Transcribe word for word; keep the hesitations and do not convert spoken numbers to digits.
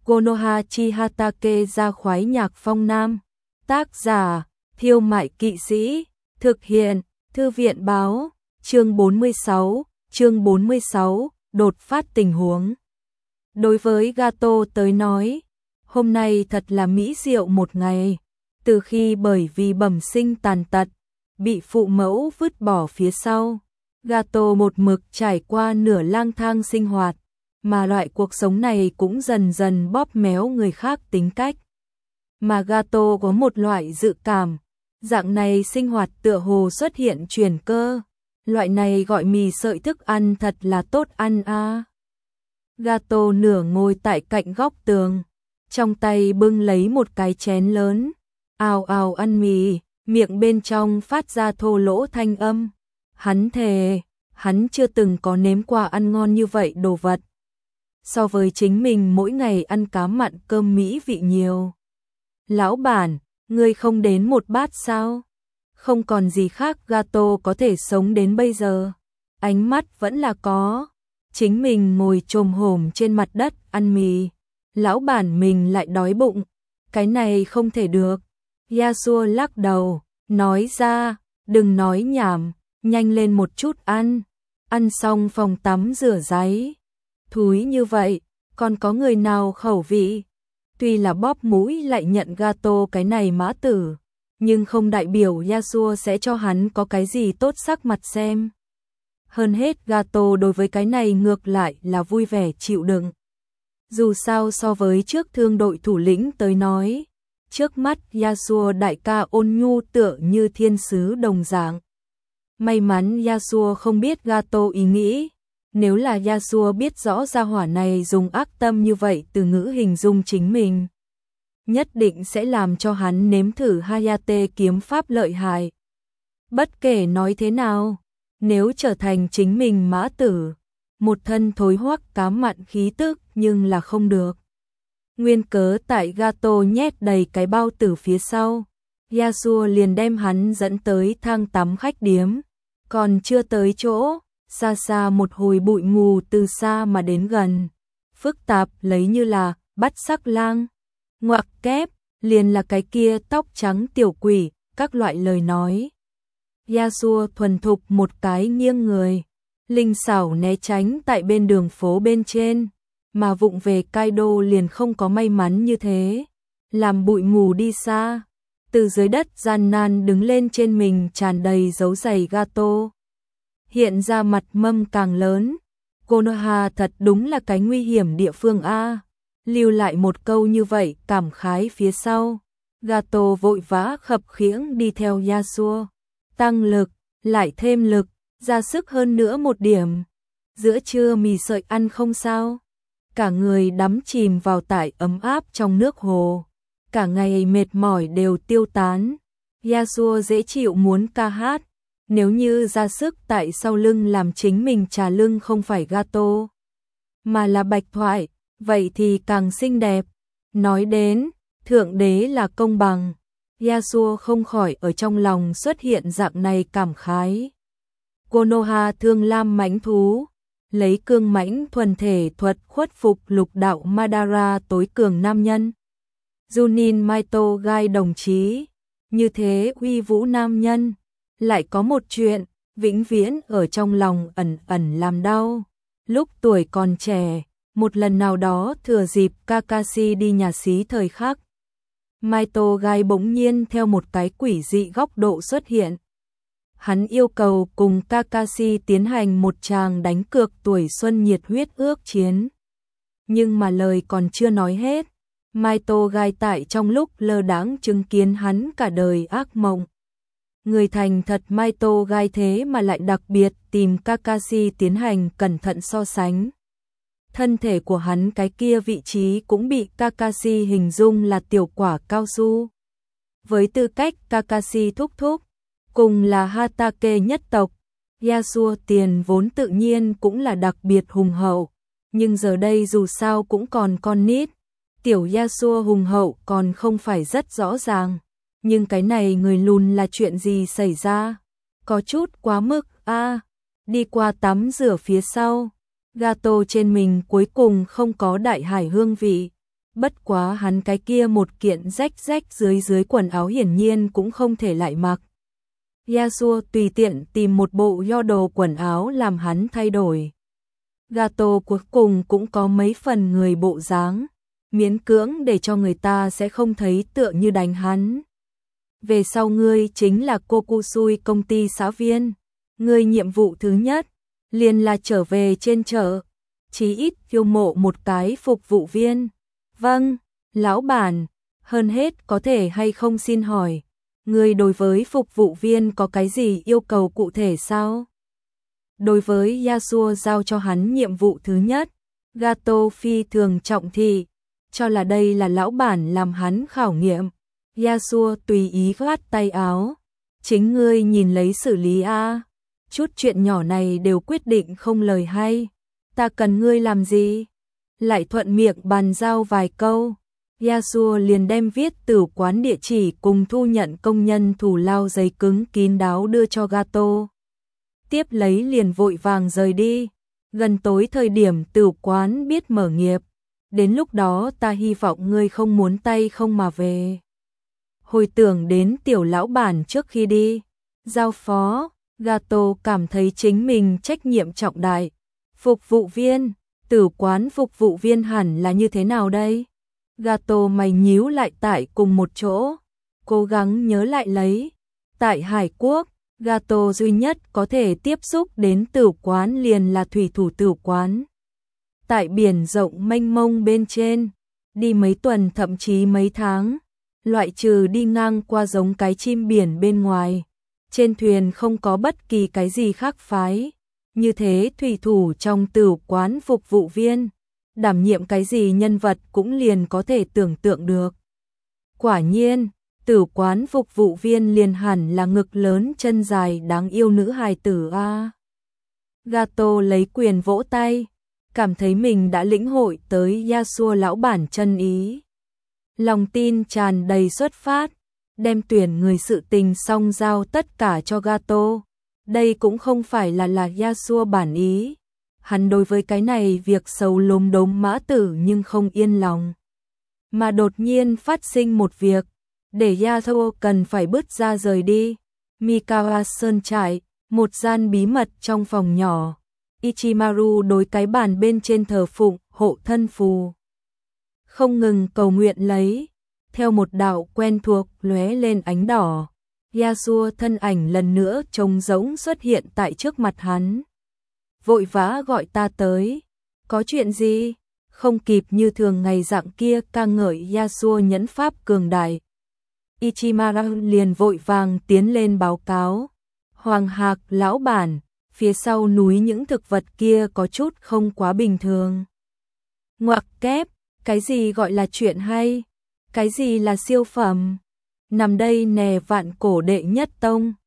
Konoha Chihatake ra khoái nhạc phong nam. Tác giả, Thiêu Mại Kỵ Sĩ. Thực hiện, Thư viện báo. Chương bốn mươi sáu, chương bốn mươi sáu, đột phát tình huống. Đối với Gato tới nói, hôm nay thật là mỹ diệu một ngày. Từ khi bởi vì bẩm sinh tàn tật, bị phụ mẫu vứt bỏ phía sau, Gato một mực trải qua nửa lang thang sinh hoạt, mà loại cuộc sống này cũng dần dần bóp méo người khác tính cách. Mà Gato có một loại dự cảm, dạng này sinh hoạt tựa hồ xuất hiện chuyển cơ, loại này gọi mì sợi thức ăn thật là tốt ăn a. À. Gato nửa ngồi tại cạnh góc tường, trong tay bưng lấy một cái chén lớn, ào ào ăn mì, miệng bên trong phát ra thô lỗ thanh âm. Hắn thề, hắn chưa từng có nếm qua ăn ngon như vậy đồ vật. So với chính mình mỗi ngày ăn cá mặn cơm mỹ vị nhiều. Lão bản, ngươi không đến một bát sao? Không còn gì khác Gato có thể sống đến bây giờ. Ánh mắt vẫn là có. Chính mình ngồi chồm hổm trên mặt đất ăn mì. Lão bản mình lại đói bụng. Cái này không thể được. Yasuo lắc đầu, nói ra, đừng nói nhảm, nhanh lên một chút ăn. Ăn xong phòng tắm rửa ráy. Thúi như vậy, còn có người nào khẩu vị? Tuy là bóp mũi lại nhận Gato cái này mã tử, nhưng không đại biểu Yasuo sẽ cho hắn có cái gì tốt sắc mặt xem. Hơn hết Gato đối với cái này ngược lại là vui vẻ chịu đựng. Dù sao so với trước thương đội thủ lĩnh tới nói, trước mắt Yasuo đại ca ôn nhu tựa như thiên sứ đồng dạng. May mắn Yasuo không biết Gato ý nghĩ. Nếu là Yasuo biết rõ gia hỏa này dùng ác tâm như vậy từ ngữ hình dung chính mình, nhất định sẽ làm cho hắn nếm thử Hayate kiếm pháp lợi hại. Bất kể nói thế nào, nếu trở thành chính mình mã tử, một thân thối hoắc cá mặn khí tức nhưng là không được. Nguyên cớ tại Gato nhét đầy cái bao tử phía sau, Yasuo liền đem hắn dẫn tới thang tắm khách điếm, còn chưa tới chỗ. Xa xa một hồi bụi mù từ xa mà đến gần, phức tạp lấy như là bắt sắc lang, ngoặc kép, liền là cái kia tóc trắng tiểu quỷ, các loại lời nói. Yasuo thuần thục một cái nghiêng người, linh xảo né tránh tại bên đường phố bên trên, mà vụng về Kaido liền không có may mắn như thế, làm bụi mù đi xa, từ dưới đất gian nan đứng lên trên mình tràn đầy dấu giày Gato. Hiện ra mặt mâm càng lớn, Konoha thật đúng là cái nguy hiểm địa phương a. Lưu lại một câu như vậy cảm khái phía sau, Gato vội vã khập khiễng đi theo Yasuo, tăng lực, lại thêm lực, ra sức hơn nữa một điểm. Giữa trưa mì sợi ăn không sao, cả người đắm chìm vào tại ấm áp trong nước hồ, cả ngày mệt mỏi đều tiêu tán. Yasuo dễ chịu muốn ca hát. Nếu như ra sức tại sau lưng làm chính mình trà lưng không phải Gato, mà là Bạch Thoại, vậy thì càng xinh đẹp. Nói đến, Thượng Đế là công bằng, Yasuo không khỏi ở trong lòng xuất hiện dạng này cảm khái. Konoha thương lam mãnh thú, lấy cương mãnh thuần thể thuật khuất phục lục đạo Madara tối cường nam nhân. Junin Maito Gai đồng chí, như thế uy vũ nam nhân. Lại có một chuyện, vĩnh viễn ở trong lòng ẩn ẩn làm đau. Lúc tuổi còn trẻ, một lần nào đó thừa dịp Kakashi đi nhà xí thời khắc, Maito Gai bỗng nhiên theo một cái quỷ dị góc độ xuất hiện. Hắn yêu cầu cùng Kakashi tiến hành một tràng đánh cược tuổi xuân nhiệt huyết ước chiến. Nhưng mà lời còn chưa nói hết, Maito Gai tại trong lúc lơ đãng chứng kiến hắn cả đời ác mộng. Người thành thật Maito Gai thế mà lại đặc biệt tìm Kakashi tiến hành cẩn thận so sánh. Thân thể của hắn cái kia vị trí cũng bị Kakashi hình dung là tiểu quả cao su. Với tư cách Kakashi thúc thúc, cùng là Hatake nhất tộc, Yasuo tiền vốn tự nhiên cũng là đặc biệt hùng hậu. Nhưng giờ đây dù sao cũng còn con nít, tiểu Yasuo hùng hậu còn không phải rất rõ ràng. Nhưng cái này người lùn là chuyện gì xảy ra? Có chút quá mức a. À, đi qua tắm rửa phía sau, Gato trên mình cuối cùng không có đại hải hương vị, Bất quá hắn cái kia một kiện rách rách dưới dưới quần áo hiển nhiên cũng không thể lại mặc. Yasuo tùy tiện tìm một bộ yo đồ quần áo làm hắn thay đổi. Gato cuối cùng cũng có mấy phần người bộ dáng, miễn cưỡng để cho người ta sẽ không thấy tựa như đánh hắn. Về sau ngươi chính là Kokusui công ty xã viên, ngươi nhiệm vụ thứ nhất liền là trở về trên chợ, chí ít chiêu mộ một cái phục vụ viên. Vâng, lão bản, hơn hết có thể hay không xin hỏi, ngươi đối với phục vụ viên có cái gì yêu cầu cụ thể sao? Đối với Yasuo giao cho hắn nhiệm vụ thứ nhất, Gato phi thường trọng thị, cho là đây là lão bản làm hắn khảo nghiệm. Yasuo tùy ý khoát tay áo, chính ngươi nhìn lấy xử lý a, chút chuyện nhỏ này đều quyết định không lời hay, ta cần ngươi làm gì? Lại thuận miệng bàn giao vài câu, Yasuo liền đem viết tử quán địa chỉ cùng thu nhận công nhân thủ lao giấy cứng kín đáo đưa cho Gato. Tiếp lấy liền vội vàng rời đi, gần tối thời điểm tử quán biết mở nghiệp, đến lúc đó ta hy vọng ngươi không muốn tay không mà về. Hồi tưởng đến tiểu lão bản trước khi đi, giao phó, Gato cảm thấy chính mình trách nhiệm trọng đại. Phục vụ viên, tử quán phục vụ viên hẳn là như thế nào đây? Gato mày nhíu lại tại cùng một chỗ, cố gắng nhớ lại lấy. Tại Hải Quốc, Gato duy nhất có thể tiếp xúc đến tử quán liền là thủy thủ tử quán. Tại biển rộng mênh mông bên trên, đi mấy tuần thậm chí mấy tháng, loại trừ đi ngang qua giống cái chim biển bên ngoài, trên thuyền không có bất kỳ cái gì khác phái. Như thế thủy thủ trong tử quán phục vụ viên, đảm nhiệm cái gì nhân vật cũng liền có thể tưởng tượng được. Quả nhiên, tử quán phục vụ viên liền hẳn là ngực lớn chân dài đáng yêu nữ hài tử a. Gato lấy quyền vỗ tay, cảm thấy mình đã lĩnh hội tới Yasuo lão bản chân ý. Lòng tin tràn đầy xuất phát, đem tuyển người sự tình xong giao tất cả cho Gato. Đây cũng không phải là là Yasuo bản ý. Hắn đối với cái này việc sầu lốm đốm mã tử nhưng không yên lòng. Mà đột nhiên phát sinh một việc, để Yasuo cần phải bước ra rời đi. Mikawa Sơn trại, một gian bí mật trong phòng nhỏ. Ichimaru đối cái bàn bên trên thờ phụng hộ thân phù, không ngừng cầu nguyện lấy, theo một đạo quen thuộc lóe lên ánh đỏ. Yasuo thân ảnh lần nữa trống rỗng xuất hiện tại trước mặt hắn. Vội vã gọi ta tới. Có chuyện gì? Không kịp như thường ngày dạng kia ca ngợi Yasuo nhẫn pháp cường đại. Ichimaru liền vội vàng tiến lên báo cáo. Hoàng Hạc lão bản, phía sau núi những thực vật kia có chút không quá bình thường. Ngoặc kép, cái gì gọi là chuyện hay? Cái gì là siêu phẩm? Nằm đây nè vạn cổ đệ nhất tông,